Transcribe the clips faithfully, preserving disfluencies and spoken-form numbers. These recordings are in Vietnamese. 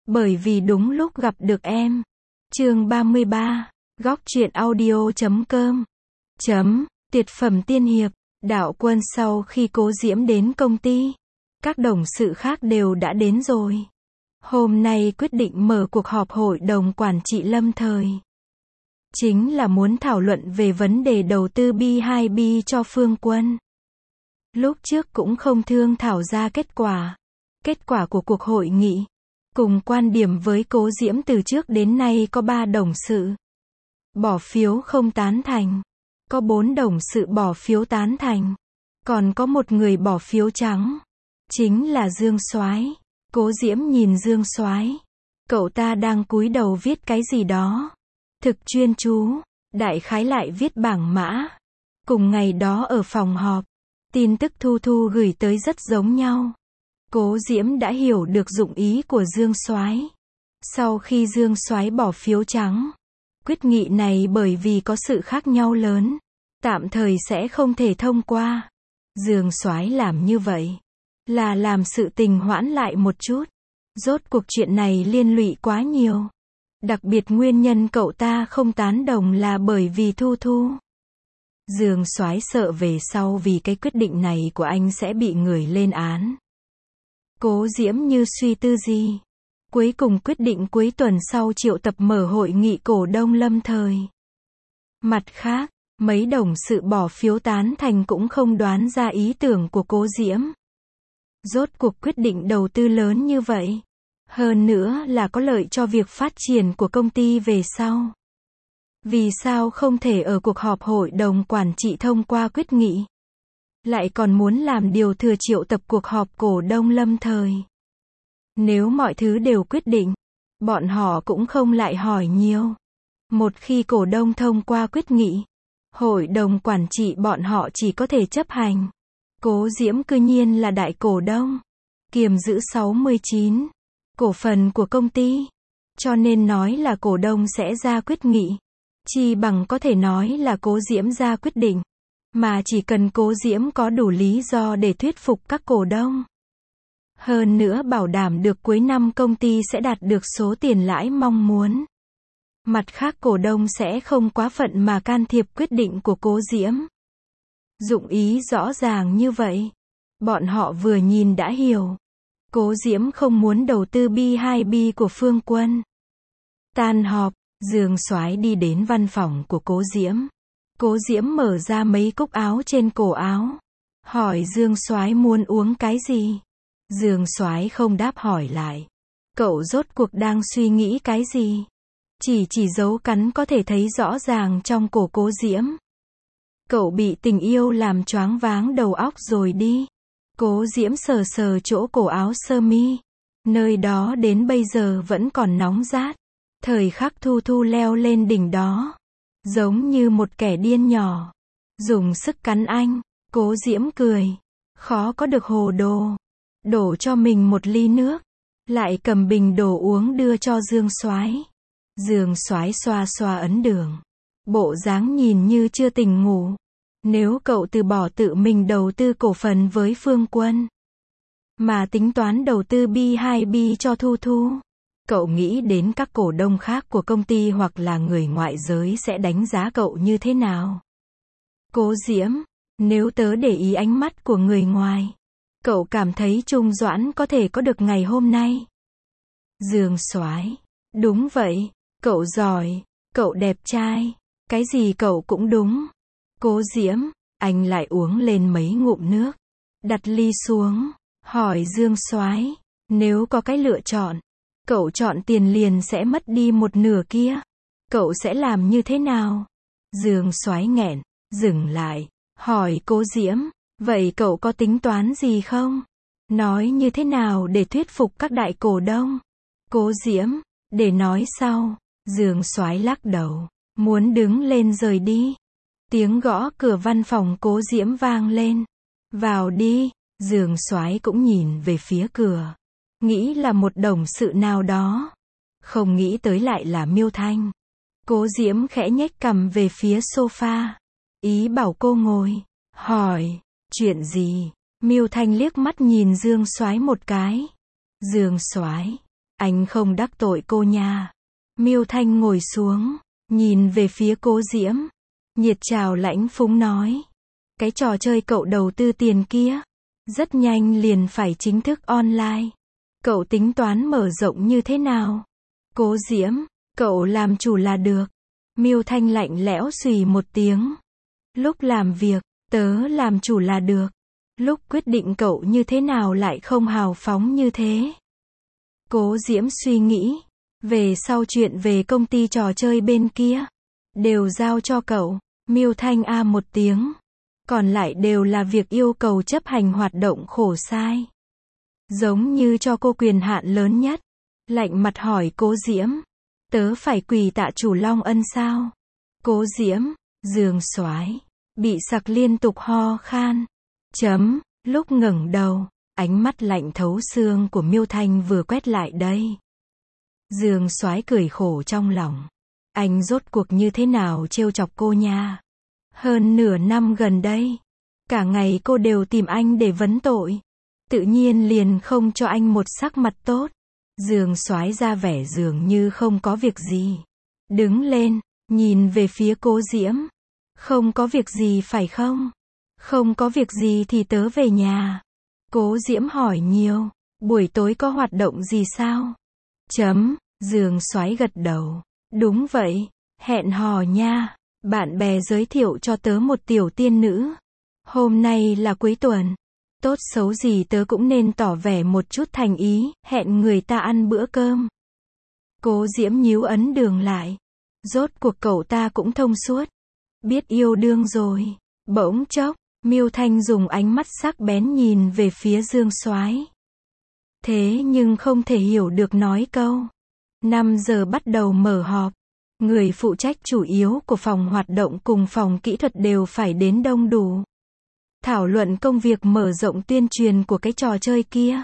Bởi vì đúng lúc gặp được em. Chương ba mươi ba, góc truyện audio chấm com. Chấm, tuyệt phẩm tiên hiệp, Đạo Quân. Sau khi Cố Diễm đến công ty, các đồng sự khác đều đã đến rồi. Hôm nay quyết định mở cuộc họp hội đồng quản trị lâm thời. Chính là muốn thảo luận về vấn đề đầu tư B hai B cho Phương Quân. Lúc trước cũng không thương thảo ra kết quả. Kết quả của cuộc hội nghị. Cùng quan điểm với Cố Diễm từ trước đến nay có ba đồng sự bỏ phiếu không tán thành. Có bốn đồng sự bỏ phiếu tán thành. Còn có một người bỏ phiếu trắng. Chính là Dương Soái. Cố Diễm nhìn Dương Soái. Cậu ta đang cúi đầu viết cái gì đó. Thực chuyên chú. Đại khái lại viết bảng mã. Cùng ngày đó ở phòng họp, tin tức Thu Thu gửi tới rất giống nhau. Cố Diễm đã hiểu được dụng ý của Dương Soái. Sau khi Dương Soái bỏ phiếu trắng, quyết nghị này bởi vì có sự khác nhau lớn, tạm thời sẽ không thể thông qua. Dương Soái làm như vậy là làm sự tình hoãn lại một chút. Rốt cuộc chuyện này liên lụy quá nhiều. Đặc biệt nguyên nhân cậu ta không tán đồng là bởi vì Thu Thu. Dương Soái sợ về sau vì cái quyết định này của anh sẽ bị người lên án. Cố Diễm như suy tư gì. Cuối cùng quyết định cuối tuần sau triệu tập mở hội nghị cổ đông lâm thời. Mặt khác, mấy đồng sự bỏ phiếu tán thành cũng không đoán ra ý tưởng của Cố Diễm. Rốt cuộc quyết định đầu tư lớn như vậy. Hơn nữa là có lợi cho việc phát triển của công ty về sau. Vì sao không thể ở cuộc họp hội đồng quản trị thông qua quyết nghị? Lại còn muốn làm điều thừa triệu tập cuộc họp cổ đông lâm thời. Nếu mọi thứ đều quyết định, bọn họ cũng không lại hỏi nhiều. Một khi cổ đông thông qua quyết nghị, hội đồng quản trị bọn họ chỉ có thể chấp hành. Cố Diễm cư nhiên là đại cổ đông, kiềm giữ sáu mươi chín cổ phần của công ty. Cho nên nói là cổ đông sẽ ra quyết nghị. Chi bằng có thể nói là Cố Diễm ra quyết định. Mà chỉ cần Cố Diễm có đủ lý do để thuyết phục các cổ đông. Hơn nữa bảo đảm được cuối năm công ty sẽ đạt được số tiền lãi mong muốn. Mặt khác cổ đông sẽ không quá phận mà can thiệp quyết định của Cố Diễm. Dụng ý rõ ràng như vậy. Bọn họ vừa nhìn đã hiểu. Cố Diễm không muốn đầu tư B hai B của Phương Quân. Tan họp, Dương Soái đi đến văn phòng của Cố Diễm. Cố Diễm mở ra mấy cúc áo trên cổ áo. Hỏi Dương Soái muốn uống cái gì? Dương Soái không đáp hỏi lại. Cậu rốt cuộc đang suy nghĩ cái gì? Chỉ chỉ dấu cắn có thể thấy rõ ràng trong cổ Cố Diễm. Cậu bị tình yêu làm choáng váng đầu óc rồi đi. Cố Diễm sờ sờ chỗ cổ áo sơ mi. Nơi đó đến bây giờ vẫn còn nóng rát. Thời khắc Thu Thu leo lên đỉnh đó. Giống như một kẻ điên nhỏ. Dùng sức cắn anh. Cố Diễm cười. Khó có được hồ đồ. Đổ cho mình một ly nước. Lại cầm bình đồ uống đưa cho Dương Soái. Dương Soái xoa xoa ấn đường. Bộ dáng nhìn như chưa tỉnh ngủ. Nếu cậu từ bỏ tự mình đầu tư cổ phần với Phương Quân, mà tính toán đầu tư B hai B cho Thu Thu, cậu nghĩ đến các cổ đông khác của công ty hoặc là người ngoại giới sẽ đánh giá cậu như thế nào? Cố Diễm, nếu tớ để ý ánh mắt của người ngoài, cậu cảm thấy Trung Doãn có thể có được ngày hôm nay? Dương Soái, đúng vậy, cậu giỏi, cậu đẹp trai, cái gì cậu cũng đúng. Cố Diễm, anh lại uống lên mấy ngụm nước, đặt ly xuống, hỏi Dương Soái, nếu có cái lựa chọn, cậu chọn tiền liền sẽ mất đi một nửa kia, cậu sẽ làm như thế nào? Dương Soái nghẹn, dừng lại, hỏi Cố Diễm, vậy cậu có tính toán gì không? Nói như thế nào để thuyết phục các đại cổ đông? Cố Diễm, để nói sau. Dương Soái lắc đầu, muốn đứng lên rời đi. Tiếng gõ cửa văn phòng Cố Diễm vang lên. Vào đi. Dương Soái cũng nhìn về phía cửa. Nghĩ là một đồng sự nào đó. Không nghĩ tới lại là Miêu Thanh. Cố Diễm khẽ nhếch cằm về phía sofa. Ý bảo cô ngồi. Hỏi, chuyện gì? Miêu Thanh liếc mắt nhìn Dương Soái một cái. Dương Soái, Anh không đắc tội cô nha. Miêu Thanh ngồi xuống, nhìn về phía Cố Diễm. Nhiệt trào lãnh phúng nói. Cái trò chơi cậu đầu tư tiền kia, rất nhanh liền phải chính thức online. Cậu tính toán mở rộng như thế nào? Cố Diễm, cậu làm chủ là được. Miêu Thanh lạnh lẽo xùy một tiếng. Lúc làm việc, tớ làm chủ là được. Lúc quyết định cậu như thế nào lại không hào phóng như thế? Cố Diễm suy nghĩ. Về sau chuyện về công ty trò chơi bên kia, đều giao cho cậu. Miêu Thanh a một tiếng. Còn lại đều là việc yêu cầu chấp hành hoạt động khổ sai. Giống như cho cô quyền hạn lớn nhất. Lạnh mặt hỏi Cố Diễm. Tớ phải quỳ tạ chủ Long Ân sao? Cố Diễm, giường soái, bị sặc liên tục ho khan. Chấm, lúc ngẩng đầu, ánh mắt lạnh thấu xương của Miêu Thanh vừa quét lại đây. Giường soái cười khổ trong lòng. Anh rốt cuộc như thế nào trêu chọc cô nha? Hơn nửa năm gần đây, cả ngày cô đều tìm anh để vấn tội. Tự nhiên liền không cho anh một sắc mặt tốt. Giường soái ra vẻ dường như không có việc gì. Đứng lên, nhìn về phía Cố Diễm. Không có việc gì phải không? Không có việc gì thì tớ về nhà. Cố Diễm hỏi nhiều. Buổi tối có hoạt động gì sao? Chấm, giường soái gật đầu. Đúng vậy, hẹn hò nha. Bạn bè giới thiệu cho tớ một tiểu tiên nữ. Hôm nay là cuối tuần. Tốt xấu gì tớ cũng nên tỏ vẻ một chút thành ý, hẹn người ta ăn bữa cơm. Cố Diễm nhíu ấn đường lại. Rốt cuộc cậu ta cũng thông suốt. Biết yêu đương rồi. Bỗng chốc, Miêu Thanh dùng ánh mắt sắc bén nhìn về phía Dương Soái. Thế nhưng không thể hiểu được nói câu. năm giờ bắt đầu mở họp. Người phụ trách chủ yếu của phòng hoạt động cùng phòng kỹ thuật đều phải đến đông đủ. Thảo luận công việc mở rộng tuyên truyền của cái trò chơi kia.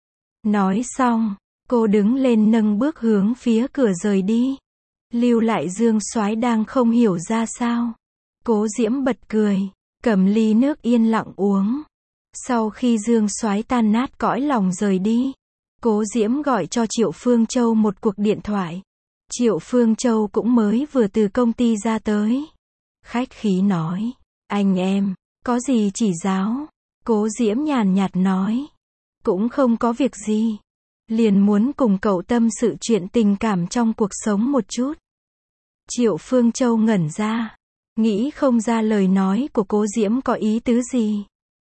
Nói xong, cô đứng lên nâng bước hướng phía cửa rời đi. Lưu lại Dương Soái đang không hiểu ra sao. Cố Diễm bật cười, cầm ly nước yên lặng uống. Sau khi Dương Soái tan nát cõi lòng rời đi, Cố Diễm gọi cho Triệu Phương Châu một cuộc điện thoại. Triệu Phương Châu cũng mới vừa từ công ty ra tới. Khách khí nói, anh em, có gì chỉ giáo? Cố Diễm nhàn nhạt nói, cũng không có việc gì. Liền muốn cùng cậu tâm sự chuyện tình cảm trong cuộc sống một chút. Triệu Phương Châu ngẩn ra, nghĩ không ra lời nói của Cố Diễm có ý tứ gì.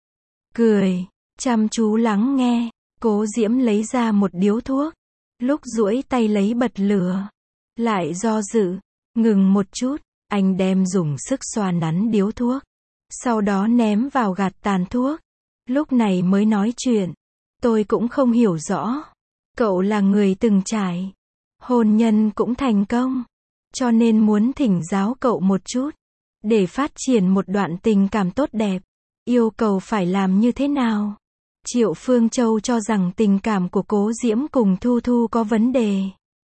Cười, chăm chú lắng nghe, Cố Diễm lấy ra một điếu thuốc. Lúc duỗi tay lấy bật lửa, lại do dự, ngừng một chút, anh đem dùng sức xoa nắn điếu thuốc. Sau đó ném vào gạt tàn thuốc. Lúc này mới nói chuyện. Tôi cũng không hiểu rõ. Cậu là người từng trải. Hôn nhân cũng thành công. Cho nên muốn thỉnh giáo cậu một chút. Để phát triển một đoạn tình cảm tốt đẹp. Yêu cầu phải làm như thế nào? Triệu Phương Châu cho rằng tình cảm của Cố Diễm cùng Thu Thu có vấn đề.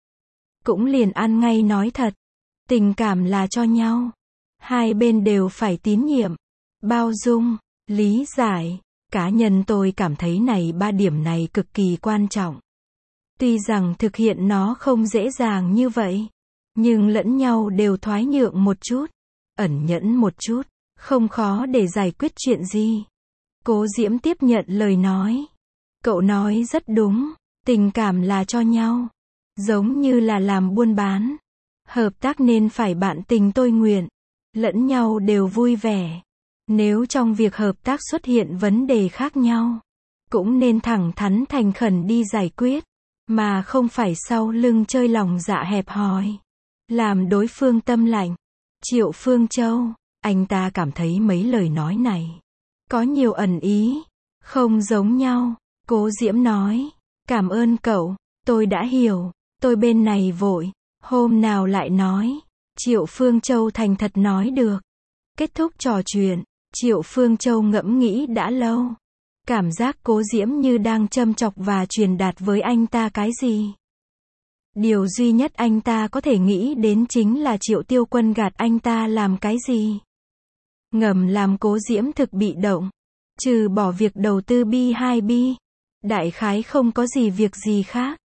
Cũng liền ăn ngay nói thật. Tình cảm là cho nhau. Hai bên đều phải tín nhiệm, bao dung, lý giải. Cá nhân tôi cảm thấy này ba điểm này cực kỳ quan trọng. Tuy rằng thực hiện nó không dễ dàng như vậy, nhưng lẫn nhau đều thoái nhượng một chút, ẩn nhẫn một chút, không khó để giải quyết chuyện gì. Cố Diễm tiếp nhận lời nói. Cậu nói rất đúng, tình cảm là cho nhau, giống như là làm buôn bán. Hợp tác nên phải bạn tình tôi nguyện, lẫn nhau đều vui vẻ. Nếu trong việc hợp tác xuất hiện vấn đề khác nhau, cũng nên thẳng thắn thành khẩn đi giải quyết, mà không phải sau lưng chơi lòng dạ hẹp hòi, làm đối phương tâm lạnh. Triệu Phương Châu, anh ta cảm thấy mấy lời nói này có nhiều ẩn ý, không giống nhau. Cố Diễm nói, cảm ơn cậu, tôi đã hiểu, tôi bên này vội, hôm nào lại nói. Triệu Phương Châu thành thật nói được. Kết thúc trò chuyện, Triệu Phương Châu ngẫm nghĩ đã lâu. Cảm giác Cố Diễm như đang châm chọc và truyền đạt với anh ta cái gì. Điều duy nhất anh ta có thể nghĩ đến chính là Triệu Tiêu Quân gạt anh ta làm cái gì. Ngầm làm Cố Diễm thực bị động. Trừ bỏ việc đầu tư B hai B, đại khái không có gì việc gì khác.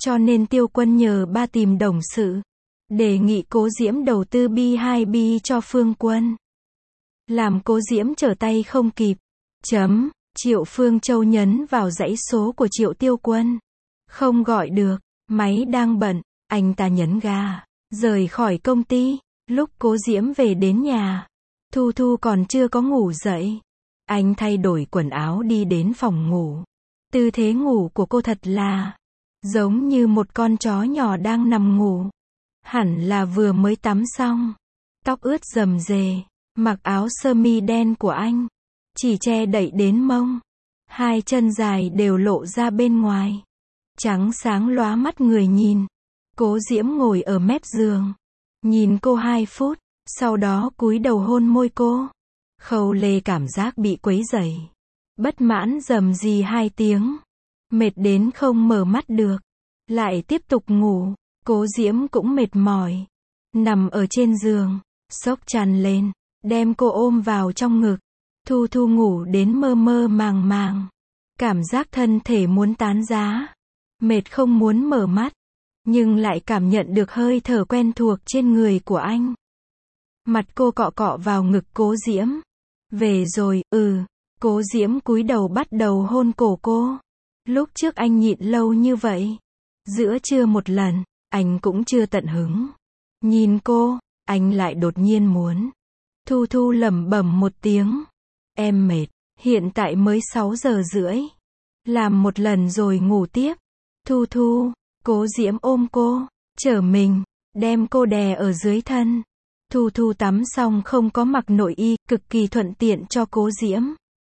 Cho nên Tiêu Quân nhờ ba tìm đồng sự, đề nghị Cố Diễm đầu tư B hai B cho Phương Quân. Làm Cố Diễm trở tay không kịp. Chấm, Triệu Phương Châu nhấn vào dãy số của Triệu Tiêu Quân. Không gọi được, máy đang bận, anh ta nhấn ga, rời khỏi công ty. Lúc Cố Diễm về đến nhà, Thu Thu còn chưa có ngủ dậy. Anh thay đổi quần áo đi đến phòng ngủ. Tư thế ngủ của cô thật là giống như một con chó nhỏ đang nằm ngủ. Hẳn là vừa mới tắm xong. Tóc ướt rầm rề, mặc áo sơ mi đen của anh, chỉ che đậy đến mông. Hai chân dài đều lộ ra bên ngoài. Trắng sáng lóa mắt người nhìn. Cố Diễm ngồi ở mép giường, nhìn cô hai phút, sau đó cúi đầu hôn môi cô. Khâu Lê cảm giác bị quấy rầy. Bất mãn rầm rì hai tiếng. Mệt đến không mở mắt được. Lại tiếp tục ngủ. Cố Diễm cũng mệt mỏi. Nằm ở trên giường. Sốc chăn lên. Đem cô ôm vào trong ngực. Thu Thu ngủ đến mơ mơ màng màng. Cảm giác thân thể muốn tán giá. Mệt không muốn mở mắt. Nhưng lại cảm nhận được hơi thở quen thuộc trên người của anh. Mặt cô cọ cọ vào ngực Cố Diễm. Về rồi, ừ. Cố Diễm cúi đầu bắt đầu hôn cổ cô. Lúc trước anh nhịn lâu như vậy. Giữa trưa một lần, anh cũng chưa tận hứng. Nhìn cô, anh lại đột nhiên muốn. Thu Thu lẩm bẩm một tiếng. Em mệt, hiện tại mới sáu giờ rưỡi. Làm một lần rồi ngủ tiếp. Thu Thu, Cố Diễm ôm cô, chở mình, đem cô đè ở dưới thân. Thu Thu tắm xong không có mặc nội y, cực kỳ thuận tiện cho Cố Diễm.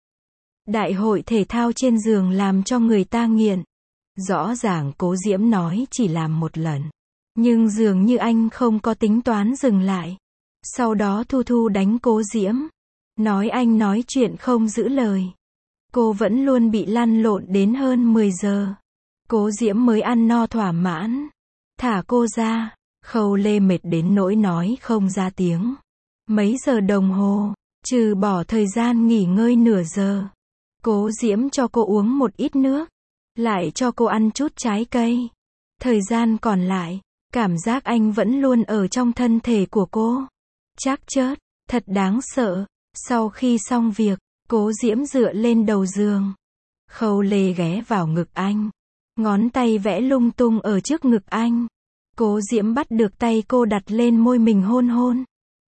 Đại hội thể thao trên giường làm cho người ta nghiện. Rõ ràng Cố Diễm nói chỉ làm một lần. Nhưng dường như anh không có tính toán dừng lại. Sau đó Thu Thu đánh Cố Diễm. Nói anh nói chuyện không giữ lời. Cô vẫn luôn bị lăn lộn đến hơn mười giờ. Cố Diễm mới ăn no thỏa mãn. Thả cô ra. Khâu Lê mệt đến nỗi nói không ra tiếng. Mấy giờ đồng hồ, trừ bỏ thời gian nghỉ ngơi nửa giờ. Cố Diễm cho cô uống một ít nước. Lại cho cô ăn chút trái cây. Thời gian còn lại, cảm giác anh vẫn luôn ở trong thân thể của cô. Trắc chớt, thật đáng sợ. Sau khi xong việc, Cố Diễm dựa lên đầu giường. Khâu Lê ghé vào ngực anh. Ngón tay vẽ lung tung ở trước ngực anh. Cố Diễm bắt được tay cô đặt lên môi mình hôn hôn.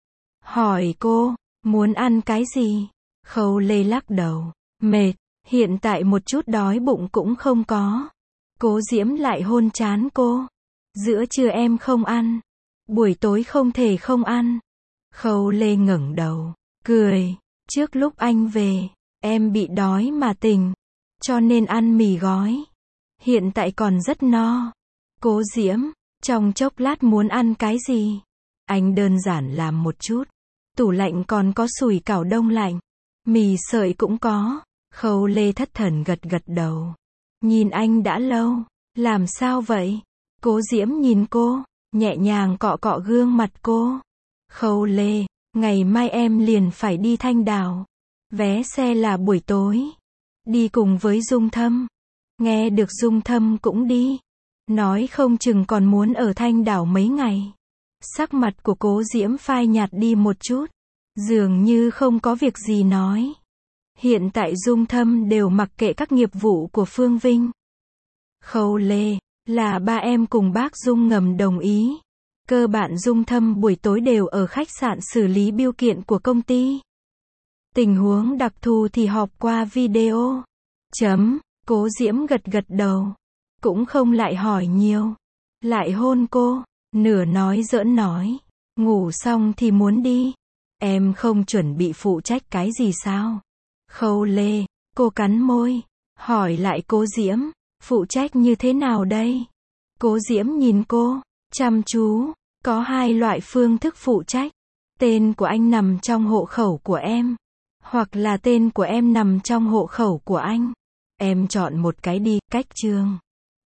Hỏi cô, muốn ăn cái gì? Khâu Lê lắc đầu. Mệt, hiện tại một chút đói bụng cũng không có. Cố Diễm lại hôn trán cô. Giữa trưa em không ăn. Buổi tối không thể không ăn. Khâu Lê ngẩng đầu, cười. Trước lúc anh về, em bị đói mà tỉnh. Cho nên ăn mì gói. Hiện tại còn rất no. Cố Diễm, trong chốc lát muốn ăn cái gì? Anh đơn giản làm một chút. Tủ lạnh còn có sủi cảo đông lạnh. Mì sợi cũng có. Khâu Lê thất thần gật gật đầu. Nhìn anh đã lâu. Làm sao vậy? Cố Diễm nhìn cô, nhẹ nhàng cọ cọ gương mặt cô. Khâu Lê, ngày mai em liền phải đi Thanh Đảo. Vé xe là buổi tối. Đi cùng với Dung Thâm. Nghe được Dung Thâm cũng đi. Nói không chừng còn muốn ở Thanh Đảo mấy ngày. Sắc mặt của Cố Diễm phai nhạt đi một chút. Dường như không có việc gì nói. Hiện tại Dung Thâm đều mặc kệ các nghiệp vụ của Phương Vinh. Khâu Lê, là ba em cùng bác Dung ngầm đồng ý. Cơ bản Dung Thâm buổi tối đều ở khách sạn xử lý bill kiện của công ty. Tình huống đặc thù thì họp qua video. Chấm, Cố Diễm gật gật đầu. Cũng không lại hỏi nhiều. Lại hôn cô, nửa nói giỡn nói. Ngủ xong thì muốn đi. Em không chuẩn bị phụ trách cái gì sao? Khâu Lê, cô cắn môi. Hỏi lại Cố Diễm, phụ trách như thế nào đây? Cố Diễm nhìn cô, chăm chú. Có hai loại phương thức phụ trách. Tên của anh nằm trong hộ khẩu của em. Hoặc là tên của em nằm trong hộ khẩu của anh. Em chọn một cái đi, cách chương.